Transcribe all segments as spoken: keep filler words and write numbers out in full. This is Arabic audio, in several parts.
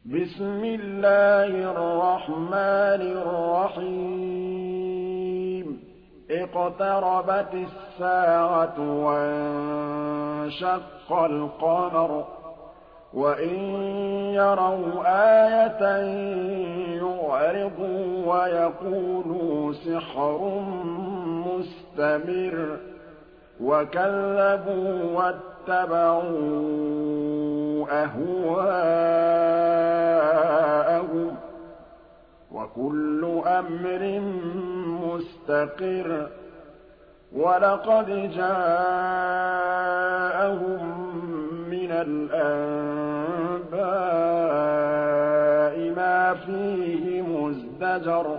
بسم الله الرحمن الرحيم اقتربت الساعة وانشق القمر وإن يروا آية يعرضوا ويقولوا سحر مستمر وكذبوا واتبعوا أهواءهم وكل أمر مستقر ولقد جاءهم من الأنباء ما فيه مزدجر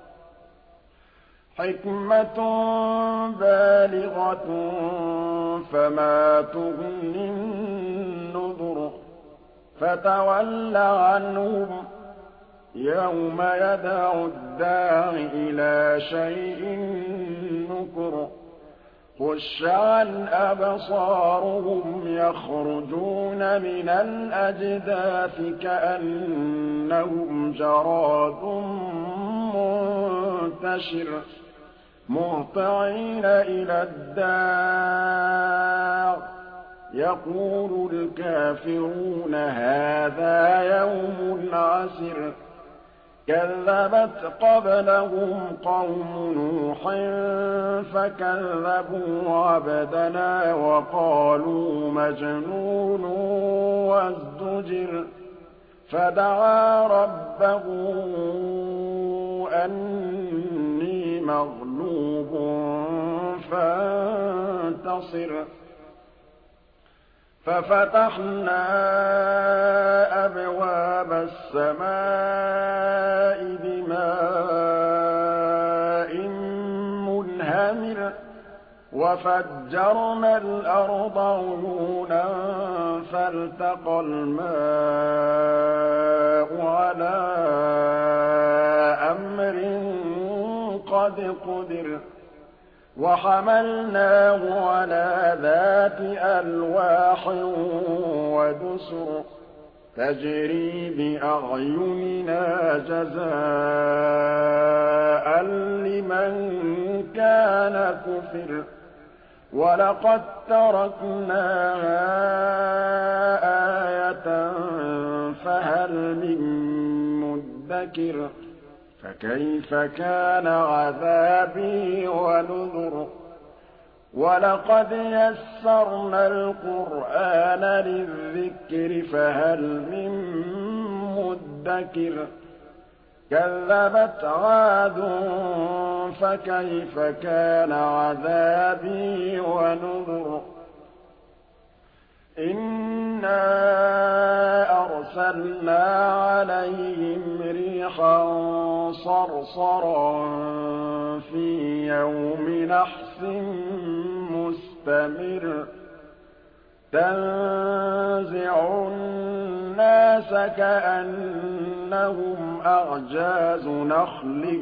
حكمة بالغة فما تغني النذر فتول عنهم يوم يدعو الداع إلى شيء نكر خش عن أبصارهم يخرجون من الأجداث كأنهم جراد منتشر مهطعين إلى الداع يقول الكافرون هذا يوم عسر كذبت قبلهم قوم نوح فكذبوا عبدنا وقالوا مجنون وازدجر فدعا ربه أني مغلوب فانتصر ففتحنا أبواب السماء بماء منهمر وفجرنا الأرض عيونا فالتقى الماء على أمر قد قدر وحملناه على ذات ألواح ودسر تجري بأعيننا جزاء لمن كان كفر ولقد تركناها آية فهل من مدكر فكيف كان عذابي ونذر ولقد يسرنا القرآن للذكر فهل من مدكر كذبت عاد فكيف كان عذابي ونذر إنا أرسلنا عليهم ريحا صرصرا في يوم نحس مستمر تنزع الناس كأنهم أعجاز نخل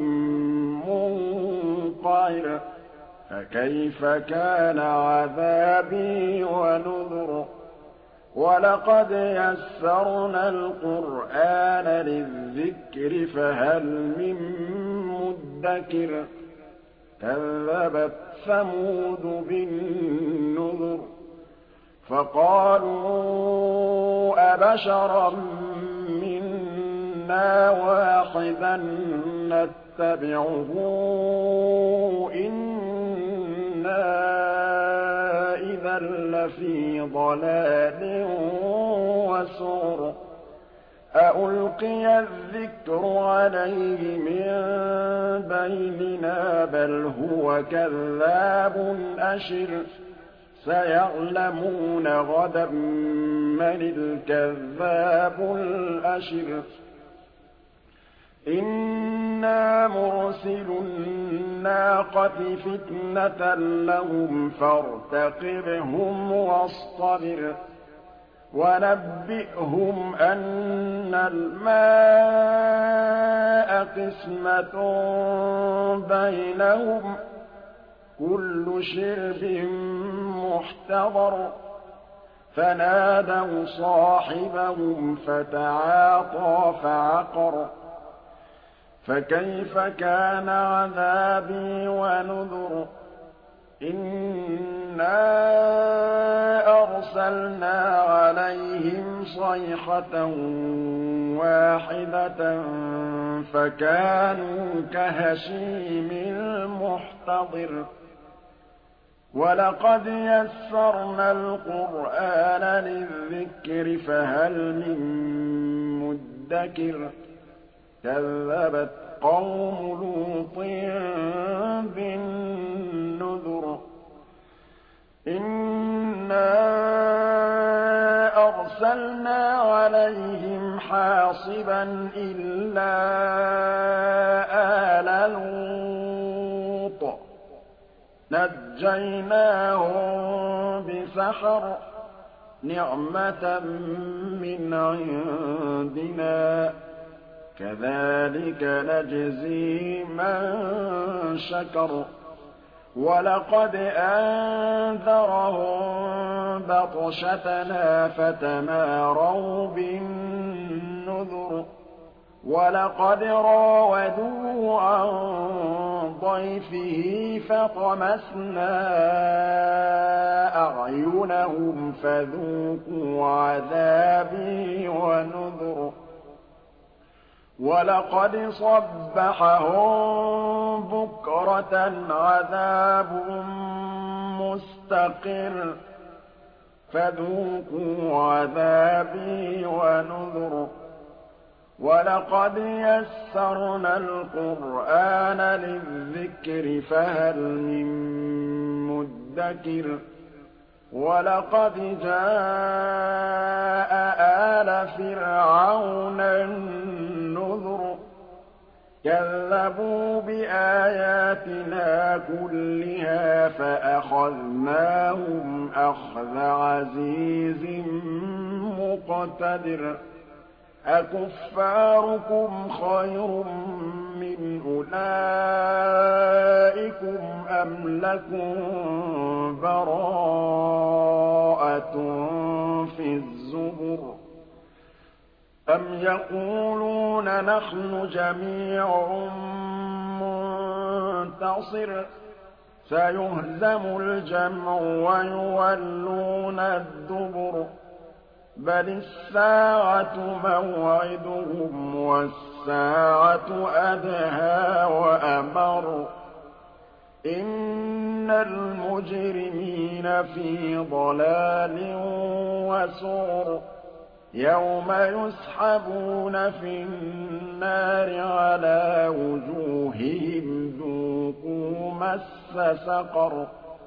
منقعر فكيف كان عذابي ونذر ولقد يسرنا القرآن للذكر فهل من مدكر كذبت ثمود بالنذر فقالوا أبشرا منا واحدا نتبعه إنا إذا لفي ضلال وسعر أألقي الذكر عليه من بيننا بل هو كذاب أشر سيعلمون غدا من الكذاب الأشر إنا مرسل الناقة فتنة لهم فارتقبهم واصطبر ونبئهم أن الماء قسمة بينهم كل شرب محتضر فنادوا صاحبهم فتعاطى فعقر فكيف كان عذابي ونذر إنا أرسلنا عليهم صيحة واحدة فكانوا كهشيم المحتضر ولقد يسرنا القرآن للذكر فهل من مدكر كذبت قوم لوط بالنذر إنا أرسلنا عليهم حاصبا إلا آل لوط نجيناهم بسحر نعمة من عندنا كذلك نجزي من شكر ولقد أنذرهم بطشتنا فتماروا بالنذر ولقد راودوه عن ضيفه فطمسنا أعينهم فذوقوا عذابي ونذر ولقد صبحهم بكرة عذاب مستقر فذوقوا عذابي ونذر ولقد يسرنا القرآن للذكر فهل من مدكر ولقد جاء آل فرعون النذر كذبوا بآياتنا كلها فأخذناهم أخذ عزيز مقتدر أكفاركم خير من أولئكم أم لكم براءة في الزبر أم يقولون نحن جميع منتصر سيهزم الجمع ويولون الدبر بل الساعة موعدهم والساعة أدهى وأمر إن المجرمين في ضلال وسعر يوم يسحبون في النار على وجوههم ذوقوا مس سقر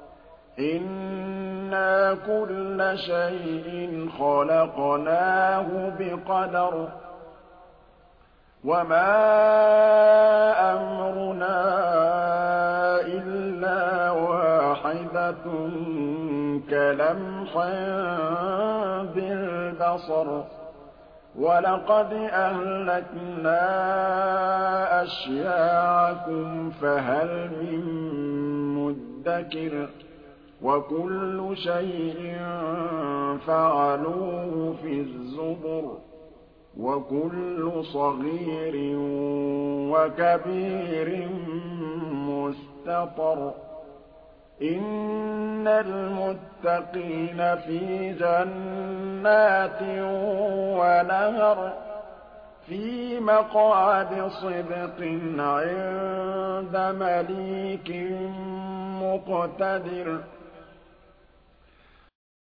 إنا كل شيء خلقناه بقدر وما أمرنا إلا واحدة كلمح بالبصر ولقد أهلكنا أشياعكم فهل من مدكر وكل شيء فعلوه في الزبر وكل صغير وكبير مستطر إن المتقين في جنات ونهر في مقعد صدق عند مليك مقتدر